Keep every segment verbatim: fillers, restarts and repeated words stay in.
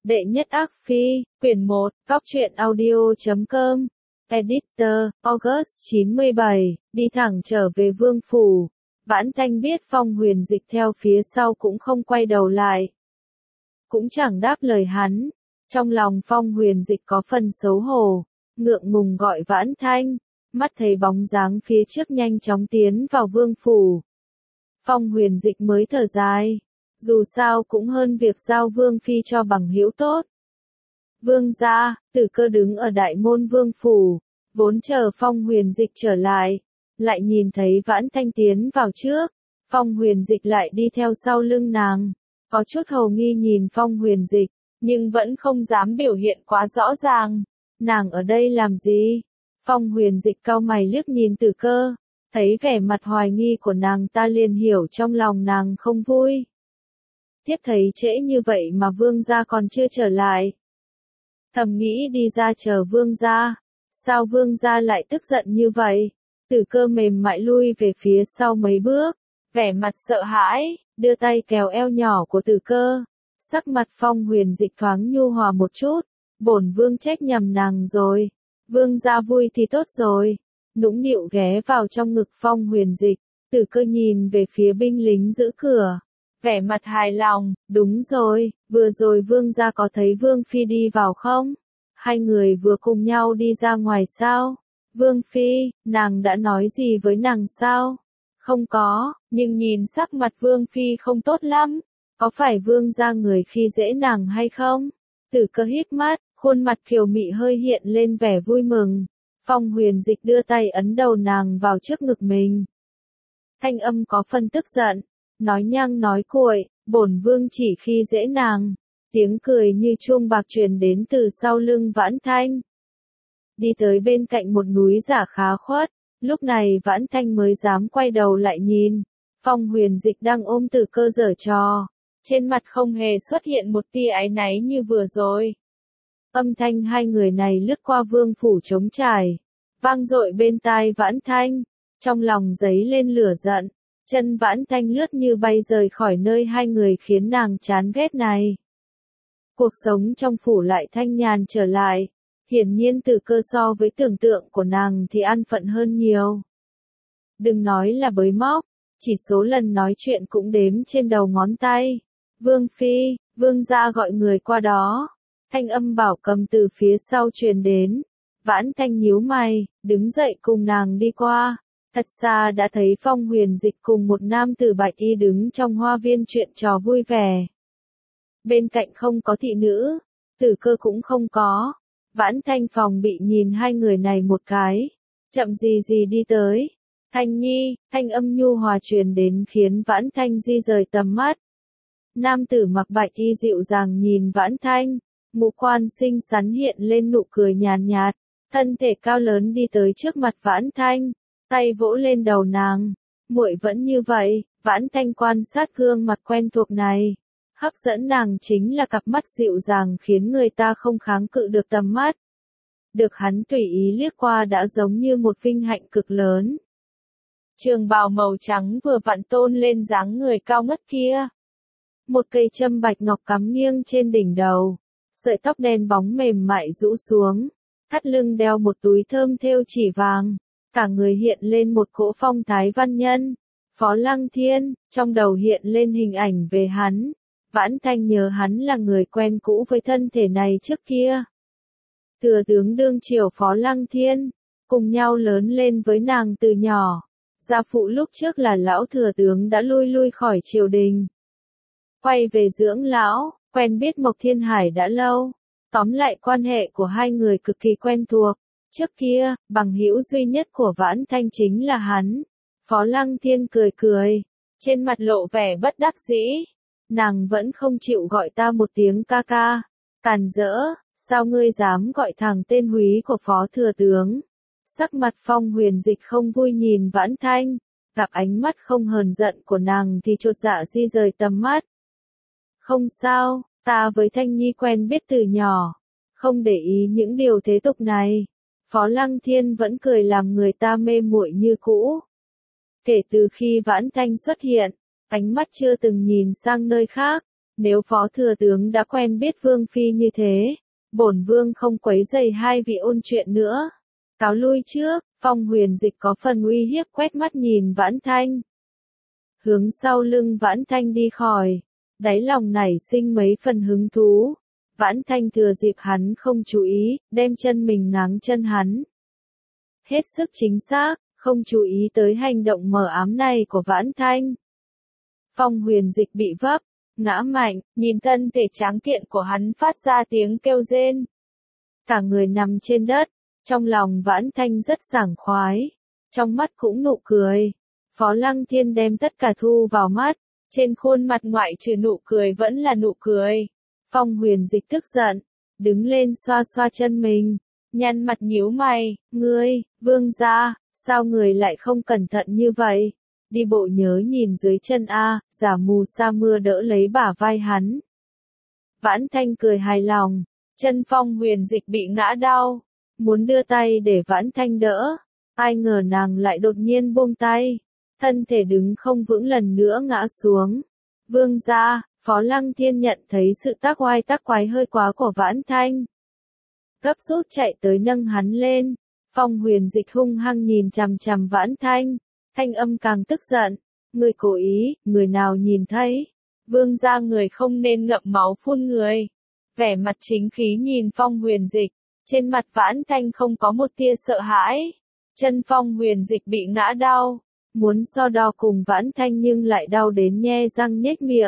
Đệ nhất ác phi, quyển một, góc truyện audio chấm com, Editor, August chín mươi bảy, đi thẳng trở về vương phủ. Vãn Thanh biết Phong Huyền Dịch theo phía sau cũng không quay đầu lại. Cũng chẳng đáp lời hắn. Trong lòng Phong Huyền Dịch có phần xấu hổ, ngượng ngùng gọi Vãn Thanh, mắt thấy bóng dáng phía trước nhanh chóng tiến vào vương phủ. Phong Huyền Dịch mới thở dài. Dù sao cũng hơn việc giao vương phi cho bằng hữu tốt. Vương gia, Tử Cơ đứng ở đại môn vương phủ, vốn chờ Phong Huyền Dịch trở lại, lại nhìn thấy Vãn Thanh tiến vào trước, Phong Huyền Dịch lại đi theo sau lưng nàng, có chút hồ nghi nhìn Phong Huyền Dịch, nhưng vẫn không dám biểu hiện quá rõ ràng. Nàng ở đây làm gì? Phong Huyền Dịch cau mày liếc nhìn Tử Cơ, thấy vẻ mặt hoài nghi của nàng ta liền hiểu trong lòng nàng không vui. Tiếp thấy trễ như vậy mà vương gia còn chưa trở lại. Thầm nghĩ đi ra chờ vương gia. Sao vương gia lại tức giận như vậy? Tử Cơ mềm mại lui về phía sau mấy bước, vẻ mặt sợ hãi, đưa tay kéo eo nhỏ của Tử Cơ. Sắc mặt Phong Huyền Dịch thoáng nhu hòa một chút, bổn vương trách nhầm nàng rồi. Vương gia vui thì tốt rồi. Nũng nịu ghé vào trong ngực Phong Huyền Dịch, Tử Cơ nhìn về phía binh lính giữ cửa. Vẻ mặt hài lòng, đúng rồi, vừa rồi vương gia có thấy vương phi đi vào không? Hai người vừa cùng nhau đi ra ngoài sao? Vương phi, nàng đã nói gì với nàng sao? Không có, nhưng nhìn sắc mặt vương phi không tốt lắm. Có phải vương gia người khi dễ nàng hay không? Tử Cơ hít mắt, khuôn mặt kiều mị hơi hiện lên vẻ vui mừng. Phong Huyền Dịch đưa tay ấn đầu nàng vào trước ngực mình. Thanh âm có phần tức giận. Nói nhăng nói cuội, bổn vương chỉ khi dễ nàng. Tiếng cười như chuông bạc truyền đến từ sau lưng Vãn Thanh. Đi tới bên cạnh một núi giả khá khuất, lúc này Vãn Thanh mới dám quay đầu lại nhìn. Phong Huyền Dịch đang ôm Tử Cơ giở trò, trên mặt không hề xuất hiện một tia áy náy như vừa rồi. Âm thanh hai người này lướt qua vương phủ trống trải, vang dội bên tai Vãn Thanh, trong lòng dấy lên lửa giận. Chân Vãn Thanh lướt như bay rời khỏi nơi hai người khiến nàng chán ghét này. Cuộc sống trong phủ lại thanh nhàn trở lại. Hiển nhiên Tử Cơ so với tưởng tượng của nàng thì an phận hơn nhiều. Đừng nói là bới móc, chỉ số lần nói chuyện cũng đếm trên đầu ngón tay. Vương phi, vương gia gọi người qua đó. Thanh âm bảo cầm từ phía sau truyền đến. Vãn Thanh nhíu mày, đứng dậy cùng nàng đi qua. Thật xa đã thấy Phong Huyền Dịch cùng một nam tử bạch y đứng trong hoa viên chuyện trò vui vẻ. Bên cạnh không có thị nữ, Tử Cơ cũng không có. Vãn Thanh phòng bị nhìn hai người này một cái, chậm gì gì đi tới. Thanh nhi, thanh âm nhu hòa truyền đến khiến Vãn Thanh di rời tầm mắt. Nam tử mặc bạch y dịu dàng nhìn Vãn Thanh, ngũ quan xinh xắn hiện lên nụ cười nhàn nhạt, thân thể cao lớn đi tới trước mặt Vãn Thanh. Tay vỗ lên đầu nàng, muội vẫn như vậy. Vãn Thanh quan sát gương mặt quen thuộc này, hấp dẫn nàng chính là cặp mắt dịu dàng khiến người ta không kháng cự được tầm mắt. Được hắn tùy ý liếc qua đã giống như một vinh hạnh cực lớn. Trường bào màu trắng vừa vặn tôn lên dáng người cao ngất kia. Một cây châm bạch ngọc cắm nghiêng trên đỉnh đầu, sợi tóc đen bóng mềm mại rũ xuống, thắt lưng đeo một túi thơm thêu chỉ vàng. Cả người hiện lên một cỗ phong thái văn nhân. Phó Lăng Thiên, trong đầu hiện lên hình ảnh về hắn. Vãn Thanh nhớ hắn là người quen cũ với thân thể này trước kia. Thừa tướng đương triều Phó Lăng Thiên, cùng nhau lớn lên với nàng từ nhỏ. Gia phụ lúc trước là lão thừa tướng đã lui lui khỏi triều đình. Quay về dưỡng lão, quen biết Mộc Thiên Hải đã lâu. Tóm lại quan hệ của hai người cực kỳ quen thuộc. Trước kia, bằng hữu duy nhất của Vãn Thanh chính là hắn. Phó Lăng Thiên cười cười, trên mặt lộ vẻ bất đắc dĩ. Nàng vẫn không chịu gọi ta một tiếng ca ca. Càn rỡ, sao ngươi dám gọi thẳng tên húy của Phó Thừa Tướng? Sắc mặt Phong Huyền Dịch không vui nhìn Vãn Thanh, gặp ánh mắt không hờn giận của nàng thì chột dạ di rời tầm mắt. Không sao, ta với Thanh Nhi quen biết từ nhỏ, không để ý những điều thế tục này. Phó Lăng Thiên vẫn cười làm người ta mê muội như cũ. Kể từ khi Vãn Thanh xuất hiện, ánh mắt chưa từng nhìn sang nơi khác, Nếu phó thừa tướng đã quen biết vương phi như thế, bổn vương không quấy rầy hai vị ôn chuyện nữa. Cáo lui trước, Phong Huyền Dịch có phần uy hiếp quét mắt nhìn Vãn Thanh. Hướng sau lưng Vãn Thanh đi khỏi, đáy lòng nảy sinh mấy phần hứng thú. Vãn Thanh thừa dịp hắn không chú ý, đem chân mình ngáng chân hắn. Hết sức chính xác, không chú ý tới hành động mờ ám này của Vãn Thanh. Phong Huyền Dịch bị vấp, ngã mạnh, nhìn thân thể tráng kiện của hắn phát ra tiếng kêu rên. Cả người nằm trên đất, trong lòng Vãn Thanh rất sảng khoái, trong mắt cũng nụ cười. Phó Lăng Thiên đem tất cả thu vào mắt, trên khuôn mặt ngoại trừ nụ cười vẫn là nụ cười. Phong Huyền Dịch tức giận, đứng lên xoa xoa chân mình, nhăn mặt nhíu mày, ngươi, vương gia, sao người lại không cẩn thận như vậy? Đi bộ nhớ nhìn dưới chân a, giả mù sa mưa đỡ lấy bả vai hắn. Vãn Thanh cười hài lòng, chân Phong Huyền Dịch bị ngã đau, muốn đưa tay để Vãn Thanh đỡ, ai ngờ nàng lại đột nhiên buông tay, thân thể đứng không vững lần nữa ngã xuống. Vương gia, Phó Lăng Thiên nhận thấy sự tác oai tác quái hơi quá của Vãn Thanh. Gấp rút chạy tới nâng hắn lên, Phong Huyền Dịch hung hăng nhìn chằm chằm Vãn Thanh, thanh âm càng tức giận, người cố ý, người nào nhìn thấy, vương gia người không nên ngậm máu phun người. Vẻ mặt chính khí nhìn Phong Huyền Dịch, trên mặt Vãn Thanh không có một tia sợ hãi, chân Phong Huyền Dịch bị ngã đau, muốn so đo cùng Vãn Thanh nhưng lại đau đến nhe răng nhếch miệng.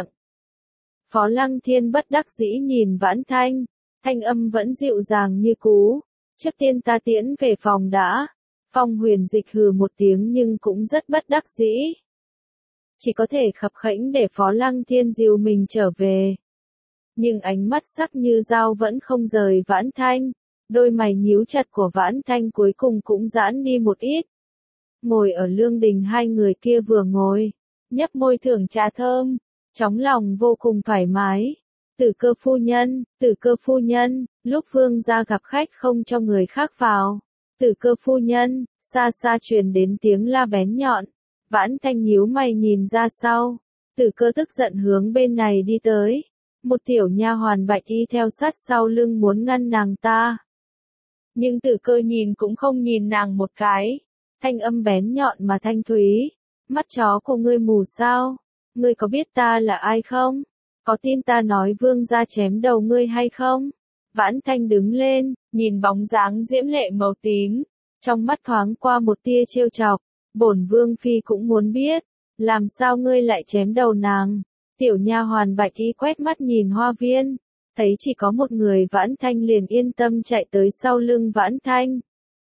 Phó Lăng Thiên bất đắc dĩ nhìn Vãn Thanh, thanh âm vẫn dịu dàng như cũ, trước tiên ta tiễn về phòng đã. Phong Huyền Dịch hừ một tiếng nhưng cũng rất bất đắc dĩ. Chỉ có thể khập khẽnh để Phó Lăng Thiên dìu mình trở về. Nhưng ánh mắt sắc như dao vẫn không rời Vãn Thanh, đôi mày nhíu chặt của Vãn Thanh cuối cùng cũng giãn đi một ít. Ngồi ở lương đình hai người kia vừa ngồi, nhấp môi thưởng trà thơm, trong lòng vô cùng thoải mái. Tử Cơ phu nhân, Tử Cơ phu nhân, lúc vương gia gặp khách không cho người khác vào. Tử Cơ phu nhân, xa xa truyền đến tiếng la bén nhọn. Vãn Thanh nhíu mày nhìn ra sau. Tử Cơ tức giận hướng bên này đi tới. Một tiểu nha hoàn bạch y theo sát sau lưng muốn ngăn nàng ta. Nhưng Tử Cơ nhìn cũng không nhìn nàng một cái. Thanh âm bén nhọn mà thanh thúy. Mắt chó của ngươi mù sao? Ngươi có biết ta là ai không? Có tin ta nói vương gia chém đầu ngươi hay không? Vãn Thanh đứng lên, nhìn bóng dáng diễm lệ màu tím, trong mắt thoáng qua một tia trêu chọc, bổn vương phi cũng muốn biết, làm sao ngươi lại chém đầu nàng? Tiểu nha hoàn bạch y quét mắt nhìn hoa viên, thấy chỉ có một người Vãn Thanh liền yên tâm chạy tới sau lưng Vãn Thanh.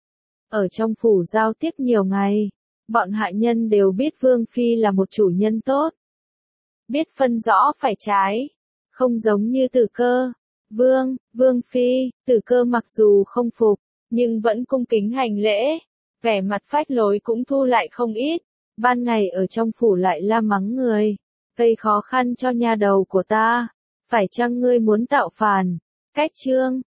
Ở trong phủ giao tiếp nhiều ngày, bọn hạ nhân đều biết vương phi là một chủ nhân tốt. Biết phân rõ phải trái, không giống như Tử Cơ. Vương, Vương Phi, Tử Cơ mặc dù không phục, nhưng vẫn cung kính hành lễ, vẻ mặt phách lối cũng thu lại không ít, ban ngày ở trong phủ lại la mắng người, gây khó khăn cho nha đầu của ta, phải chăng ngươi muốn tạo phản? Cách chương